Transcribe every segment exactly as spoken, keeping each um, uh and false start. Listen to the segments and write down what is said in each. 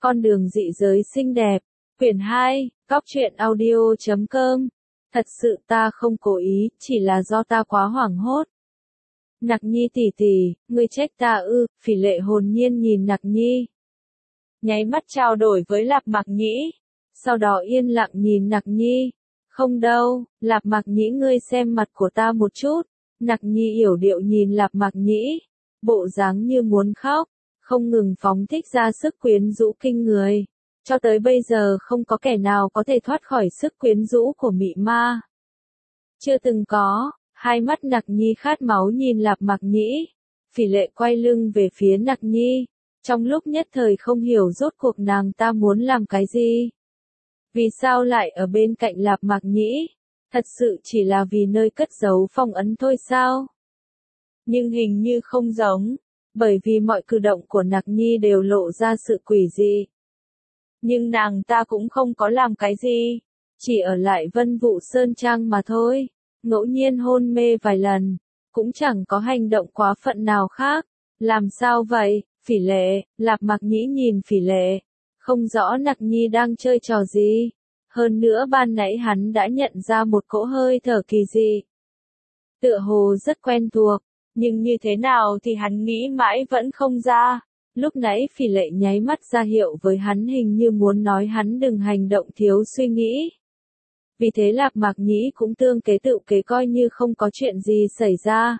Con đường dị giới xinh đẹp. Quyển hai, Cóc truyện audio chấm com. Thật sự ta không cố ý, chỉ là do ta quá hoảng hốt. Nặc Nhi tỷ tỷ, ngươi trách ta ư? Phỉ Lệ hồn nhiên nhìn Nặc Nhi. Nháy mắt trao đổi với Lạp Mạc Nhĩ. Sau đó yên lặng nhìn Nặc Nhi. Không đâu, Lạp Mạc Nhĩ ngươi xem mặt của ta một chút. Nặc Nhi yểu điệu nhìn Lạp Mạc Nhĩ. Bộ dáng như muốn khóc, không ngừng phóng thích ra sức quyến rũ kinh người. Cho tới bây giờ không có kẻ nào có thể thoát khỏi sức quyến rũ của mị ma. Chưa từng có, hai mắt Nặc Nhi khát máu nhìn Lạp Mạc Nhĩ. Phỉ Lệ quay lưng về phía Nặc Nhi. Trong lúc nhất thời không hiểu rốt cuộc nàng ta muốn làm cái gì. Vì sao lại ở bên cạnh Lạp Mạc Nhĩ? Thật sự chỉ là vì nơi cất giấu phong ấn thôi sao? Nhưng hình như không giống, bởi vì mọi cử động của Nặc Nhi đều lộ ra sự quỷ dị. Nhưng nàng ta cũng không có làm cái gì, chỉ ở lại Vân Vụ Sơn Trang mà thôi, ngẫu nhiên hôn mê vài lần, cũng chẳng có hành động quá phận nào khác. Làm sao vậy, Phỉ Lệ? Lạp Mạc Nhĩ nhìn Phỉ Lệ, không rõ Nặc Nhi đang chơi trò gì. Hơn nữa ban nãy hắn đã nhận ra một cỗ hơi thở kỳ dị. Tựa hồ rất quen thuộc, nhưng như thế nào thì hắn nghĩ mãi vẫn không ra. Lúc nãy Phỉ Lệ nháy mắt ra hiệu với hắn hình như muốn nói hắn đừng hành động thiếu suy nghĩ. Vì thế Lạp Mạc Nhĩ cũng tương kế tự kế coi như không có chuyện gì xảy ra.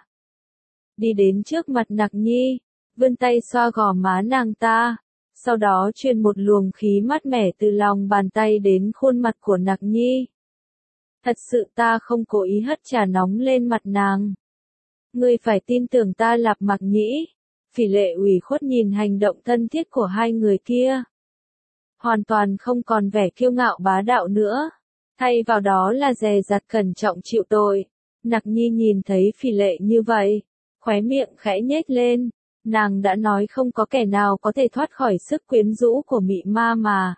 Đi đến trước mặt Nặc Nhi, vươn tay xoa gò má nàng ta. Sau đó truyền một luồng khí mát mẻ từ lòng bàn tay đến khuôn mặt của Nặc Nhi. Thật sự ta không cố ý hất trà nóng lên mặt nàng. Ngươi phải tin tưởng ta Lạp Mạc Nhĩ. Phỉ Lệ ủy khuất nhìn hành động thân thiết của hai người kia. Hoàn toàn không còn vẻ kiêu ngạo bá đạo nữa. Thay vào đó là dè dặt cẩn trọng chịu tội. Nặc Nhi nhìn thấy Phỉ Lệ như vậy, khóe miệng khẽ nhếch lên. Nàng đã nói không có kẻ nào có thể thoát khỏi sức quyến rũ của mị ma mà.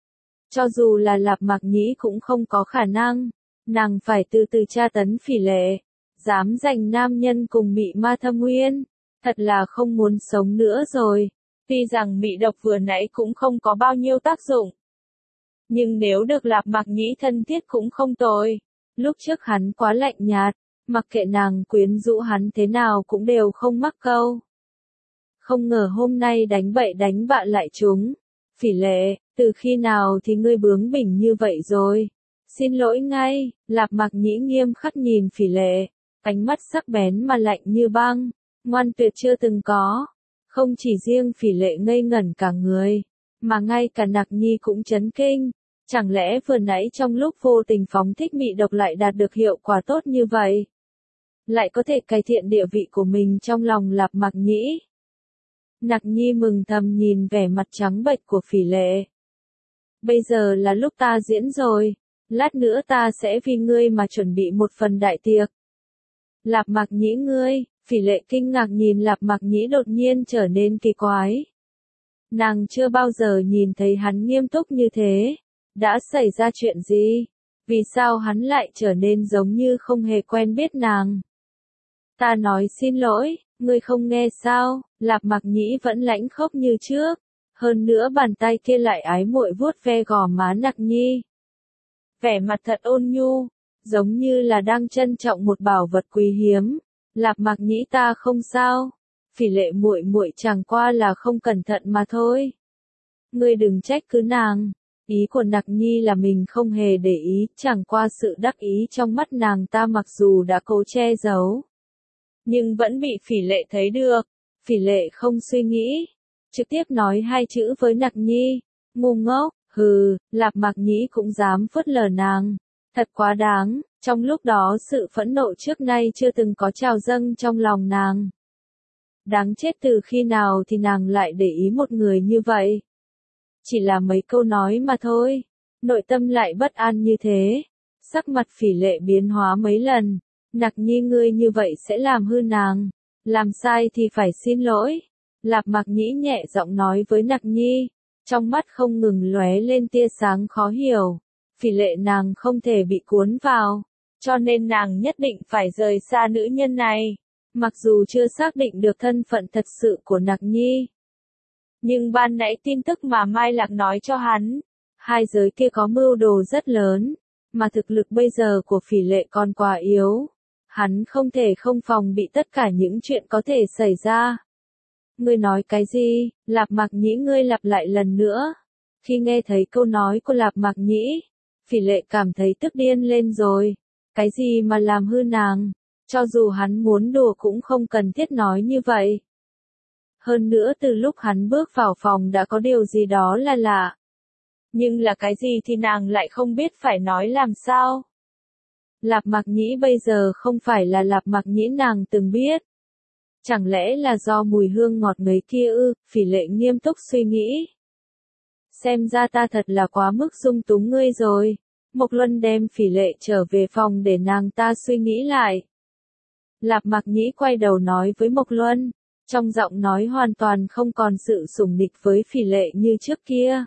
Cho dù là Lạp Mạc Nhĩ cũng không có khả năng. Nàng phải từ từ tra tấn Phỉ Lệ. Dám giành nam nhân cùng mị ma thâm uyên. Thật là không muốn sống nữa rồi. Tuy rằng mị độc vừa nãy cũng không có bao nhiêu tác dụng. Nhưng nếu được Lạp Mạc Nhĩ thân thiết cũng không tồi. Lúc trước hắn quá lạnh nhạt. Mặc kệ nàng quyến rũ hắn thế nào cũng đều không mắc câu. Không ngờ hôm nay đánh bậy đánh bạ lại chúng. Phỉ Lệ, từ khi nào thì ngươi bướng bỉnh như vậy rồi? Xin lỗi ngay. Lạp Mạc Nhĩ nghiêm khắc nhìn Phỉ Lệ. Ánh mắt sắc bén mà lạnh như băng. Ngoan tuyệt chưa từng có. Không chỉ riêng Phỉ Lệ ngây ngẩn cả người, mà ngay cả Nặc Nhi cũng chấn kinh. Chẳng lẽ vừa nãy trong lúc vô tình phóng thích mị độc lại đạt được hiệu quả tốt như vậy? Lại có thể cải thiện địa vị của mình trong lòng Lạp Mạc Nhĩ. Nặc Nhi mừng thầm nhìn vẻ mặt trắng bệch của Phỉ Lệ. Bây giờ là lúc ta diễn rồi. Lát nữa ta sẽ vì ngươi mà chuẩn bị một phần đại tiệc. Lạp Mạc Nhĩ ngươi? Phỉ Lệ kinh ngạc nhìn Lạp Mạc Nhĩ đột nhiên trở nên kỳ quái. Nàng chưa bao giờ nhìn thấy hắn nghiêm túc như thế. Đã xảy ra chuyện gì? Vì sao hắn lại trở nên giống như không hề quen biết nàng? Ta nói xin lỗi, ngươi không nghe sao? Lạp Mạc Nhĩ vẫn lãnh khốc như trước. Hơn nữa bàn tay kia lại ái muội vuốt ve gò má Nặc Nhi. Vẻ mặt thật ôn nhu, giống như là đang trân trọng một bảo vật quý hiếm. Lạp Mạc Nhĩ ta không sao. Phỉ Lệ muội muội chẳng qua là không cẩn thận mà thôi. Ngươi đừng trách cứ nàng. Ý của Nặc Nhi là mình không hề để ý, chẳng qua sự đắc ý trong mắt nàng ta mặc dù đã cố che giấu, nhưng vẫn bị Phỉ Lệ thấy được. Phỉ Lệ không suy nghĩ, trực tiếp nói hai chữ với Nặc Nhi. Ngu ngốc, hừ. Lạp Mạc Nhĩ cũng dám phớt lờ nàng. Thật quá đáng. Trong lúc đó sự phẫn nộ trước nay chưa từng có trào dâng trong lòng nàng. Đáng chết, từ khi nào thì nàng lại để ý một người như vậy? Chỉ là mấy câu nói mà thôi, nội tâm lại bất an như thế. Sắc mặt Phỉ Lệ biến hóa mấy lần. Nặc Nhi ngươi như vậy sẽ làm hư nàng. Làm sai thì phải xin lỗi. Lạp Mạc Nhĩ nhẹ giọng nói với Nặc Nhi. Trong mắt không ngừng lóe lên tia sáng khó hiểu. Phỉ Lệ nàng không thể bị cuốn vào. Cho nên nàng nhất định phải rời xa nữ nhân này. Mặc dù chưa xác định được thân phận thật sự của Nặc Nhi. Nhưng ban nãy tin tức mà Mai Lạc nói cho hắn, hai giới kia có mưu đồ rất lớn, mà thực lực bây giờ của Phỉ Lệ còn quá yếu. Hắn không thể không phòng bị tất cả những chuyện có thể xảy ra. Ngươi nói cái gì? Lạp Mạc Nhĩ ngươi lặp lại lần nữa. Khi nghe thấy câu nói của Lạp Mạc Nhĩ, Phỉ Lệ cảm thấy tức điên lên rồi. Cái gì mà làm hư nàng? Cho dù hắn muốn đùa cũng không cần thiết nói như vậy. Hơn nữa từ lúc hắn bước vào phòng đã có điều gì đó là lạ. Nhưng là cái gì thì nàng lại không biết phải nói làm sao. Lạp Mạc Nhĩ bây giờ không phải là Lạp Mạc Nhĩ nàng từng biết. Chẳng lẽ là do mùi hương ngọt ngấy kia ư? Phỉ Lệ nghiêm túc suy nghĩ. Xem ra ta thật là quá mức dung túng ngươi rồi. Mộc Luân đem Phỉ Lệ trở về phòng để nàng ta suy nghĩ lại. Lạp Mạc Nhĩ quay đầu nói với Mộc Luân, trong giọng nói hoàn toàn không còn sự sủng nịch với Phỉ Lệ như trước kia.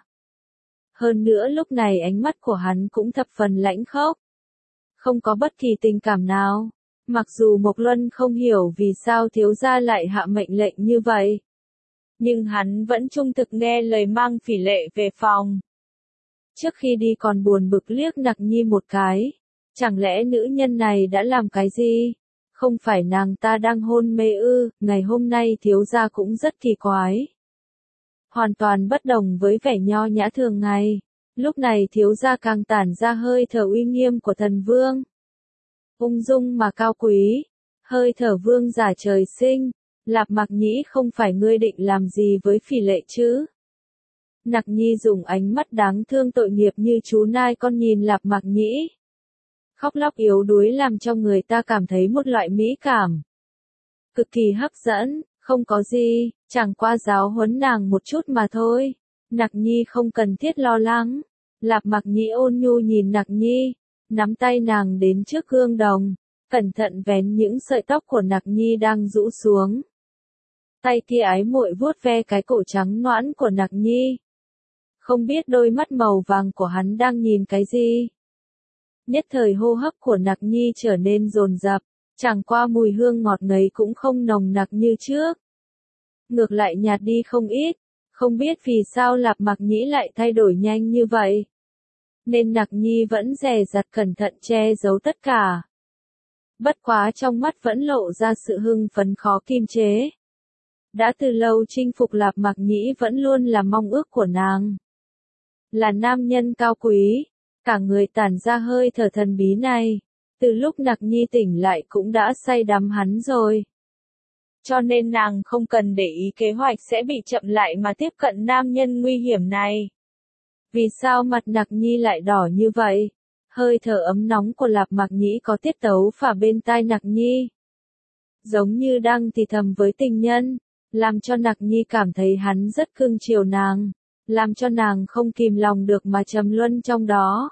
Hơn nữa lúc này ánh mắt của hắn cũng thập phần lãnh khốc. Không có bất kỳ tình cảm nào. Mặc dù Mộc Luân không hiểu vì sao thiếu gia lại hạ mệnh lệnh như vậy. Nhưng hắn vẫn trung thực nghe lời mang Phỉ Lệ về phòng. Trước khi đi còn buồn bực liếc Nặc Nhi một cái. Chẳng lẽ nữ nhân này đã làm cái gì? Không phải nàng ta đang hôn mê ư? Ngày hôm nay thiếu gia cũng rất kỳ quái. Hoàn toàn bất đồng với vẻ nho nhã thường ngày. Lúc này thiếu gia càng tản ra hơi thở uy nghiêm của thần vương. Ung dung mà cao quý. Hơi thở vương giả trời sinh. Lạp Mạc Nhĩ không phải ngươi định làm gì với Phỉ Lệ chứ? Nặc Nhi dùng ánh mắt đáng thương tội nghiệp như chú nai con nhìn Lạp Mạc Nhĩ. Khóc lóc yếu đuối làm cho người ta cảm thấy một loại mỹ cảm. Cực kỳ hấp dẫn, không có gì, chẳng qua giáo huấn nàng một chút mà thôi. Nặc Nhi không cần thiết lo lắng. Lạp Mạc Nhĩ ôn nhu nhìn Nặc Nhi, nắm tay nàng đến trước gương đồng, cẩn thận vén những sợi tóc của Nặc Nhi đang rũ xuống. Tay kia ái muội vuốt ve cái cổ trắng nõn của Nặc Nhi. Không biết đôi mắt màu vàng của hắn đang nhìn cái gì. Nhất thời hô hấp của Nặc Nhi trở nên dồn dập, chẳng qua mùi hương ngọt ngấy cũng không nồng nặc như trước. Ngược lại nhạt đi không ít, không biết vì sao Lạp Mạc Nhĩ lại thay đổi nhanh như vậy. Nên Nặc Nhi vẫn dè dặt cẩn thận che giấu tất cả. Bất quá trong mắt vẫn lộ ra sự hưng phấn khó kiềm chế. Đã từ lâu chinh phục Lạp Mạc Nhĩ vẫn luôn là mong ước của nàng. Là nam nhân cao quý, cả người tản ra hơi thở thần bí này, từ lúc Nặc Nhi tỉnh lại cũng đã say đắm hắn rồi. Cho nên nàng không cần để ý kế hoạch sẽ bị chậm lại mà tiếp cận nam nhân nguy hiểm này. Vì sao mặt Nặc Nhi lại đỏ như vậy? Hơi thở ấm nóng của Lạp Mạc Nhĩ có tiết tấu phả bên tai Nặc Nhi. Giống như đang thì thầm với tình nhân, làm cho Nặc Nhi cảm thấy hắn rất cưng chiều nàng, làm cho nàng không kìm lòng được mà trầm luân trong đó.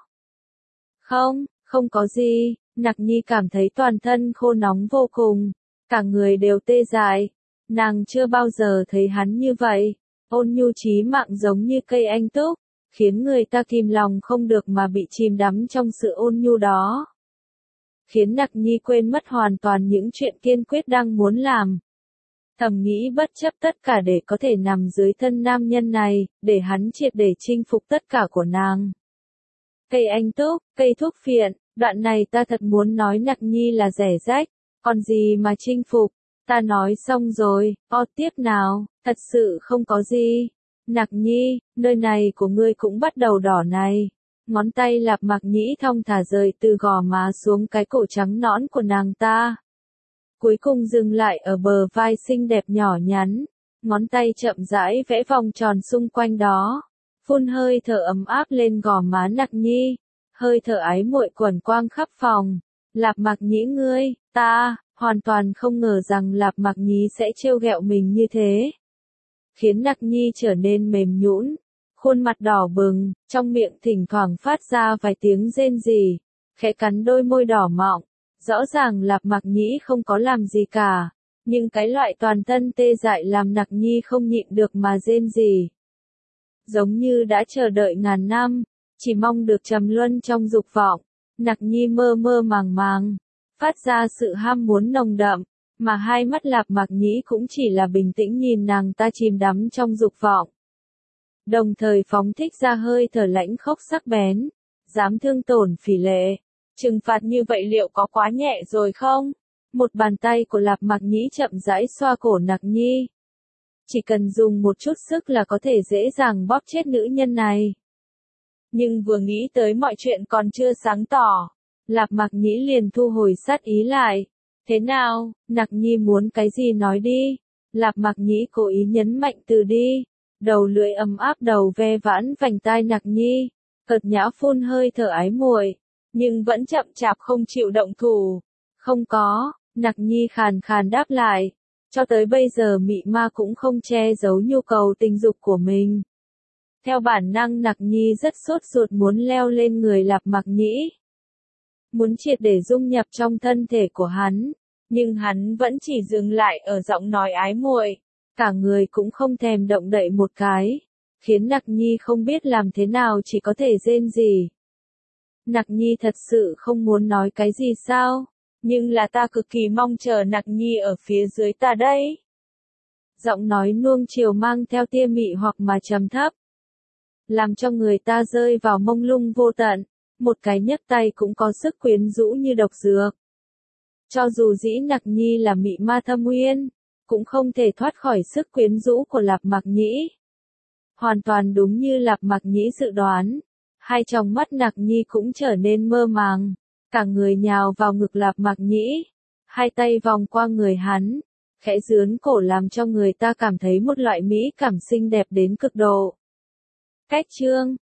Không, không có gì, Nặc Nhi cảm thấy toàn thân khô nóng vô cùng, cả người đều tê dại. Nàng chưa bao giờ thấy hắn như vậy, ôn nhu chí mạng giống như cây anh túc, khiến người ta kìm lòng không được mà bị chìm đắm trong sự ôn nhu đó. Khiến Nặc Nhi quên mất hoàn toàn những chuyện kiên quyết đang muốn làm. Thầm nghĩ bất chấp tất cả để có thể nằm dưới thân nam nhân này, để hắn triệt để chinh phục tất cả của nàng. Cây anh túc, cây thuốc phiện, đoạn này ta thật muốn nói Nặc Nhi là rẻ rách, còn gì mà chinh phục, ta nói xong rồi, o tiếp nào, thật sự không có gì. Nặc Nhi, nơi này của ngươi cũng bắt đầu đỏ này. Ngón tay Lạp Mạc Nhĩ thong thả rời từ gò má xuống cái cổ trắng nõn của nàng ta. Cuối cùng dừng lại ở bờ vai xinh đẹp nhỏ nhắn, ngón tay chậm rãi vẽ vòng tròn xung quanh đó, phun hơi thở ấm áp lên gò má Nặc Nhi, hơi thở ái muội quẩn quang khắp phòng. Lạp Mạc Nhĩ ngươi, ta, hoàn toàn không ngờ rằng Lạp Mạc Nhĩ sẽ trêu ghẹo mình như thế. Khiến Nặc Nhi trở nên mềm nhũn, khuôn mặt đỏ bừng, trong miệng thỉnh thoảng phát ra vài tiếng rên rỉ, khẽ cắn đôi môi đỏ mọng. Rõ ràng Lạp Mạc Nhĩ không có làm gì cả, nhưng cái loại toàn thân tê dại làm Nặc Nhi không nhịn được mà rên rỉ. Giống như đã chờ đợi ngàn năm, chỉ mong được trầm luân trong dục vọng, Nặc Nhi mơ mơ màng màng, phát ra sự ham muốn nồng đậm, mà hai mắt Lạp Mạc Nhĩ cũng chỉ là bình tĩnh nhìn nàng ta chìm đắm trong dục vọng. Đồng thời phóng thích ra hơi thở lãnh khốc sắc bén, dám thương tổn phỉ lệ. Trừng phạt như vậy liệu có quá nhẹ rồi không? Một bàn tay của Lạp Mạc Nhĩ chậm rãi xoa cổ Nặc Nhi. Chỉ cần dùng một chút sức là có thể dễ dàng bóp chết nữ nhân này. Nhưng vừa nghĩ tới mọi chuyện còn chưa sáng tỏ, Lạp Mạc Nhĩ liền thu hồi sát ý lại. Thế nào, Nặc Nhi muốn cái gì nói đi? Lạp Mạc Nhĩ cố ý nhấn mạnh từ đi. Đầu lưỡi ấm áp đầu ve vãn vành tai Nặc Nhi, cợt nhã phun hơi thở ái muội, nhưng vẫn chậm chạp không chịu động thủ. Không có, Nặc Nhi khàn khàn đáp lại. Cho tới bây giờ mị ma cũng không che giấu nhu cầu tình dục của mình. Theo bản năng Nặc Nhi rất sốt ruột muốn leo lên người Lạp Mạc Nhĩ. Muốn triệt để dung nhập trong thân thể của hắn, nhưng hắn vẫn chỉ dừng lại ở giọng nói ái muội, cả người cũng không thèm động đậy một cái, khiến Nặc Nhi không biết làm thế nào chỉ có thể rên rỉ. Nặc Nhi thật sự không muốn nói cái gì sao? Nhưng là ta cực kỳ mong chờ Nặc Nhi ở phía dưới ta đấy. Giọng nói nuông chiều mang theo tia mị hoặc mà trầm thấp, làm cho người ta rơi vào mông lung vô tận, một cái nhấc tay cũng có sức quyến rũ như độc dược. Cho dù dĩ Nặc Nhi là mị ma thâm uyên, cũng không thể thoát khỏi sức quyến rũ của Lạp Mạc Nhĩ. Hoàn toàn đúng như Lạp Mạc Nhĩ dự đoán, hai tròng mắt Nặc Nhi cũng trở nên mơ màng, cả người nhào vào ngực Lạp Mạc Nhĩ, hai tay vòng qua người hắn, khẽ dướn cổ làm cho người ta cảm thấy một loại mỹ cảm xinh đẹp đến cực độ. Cách chương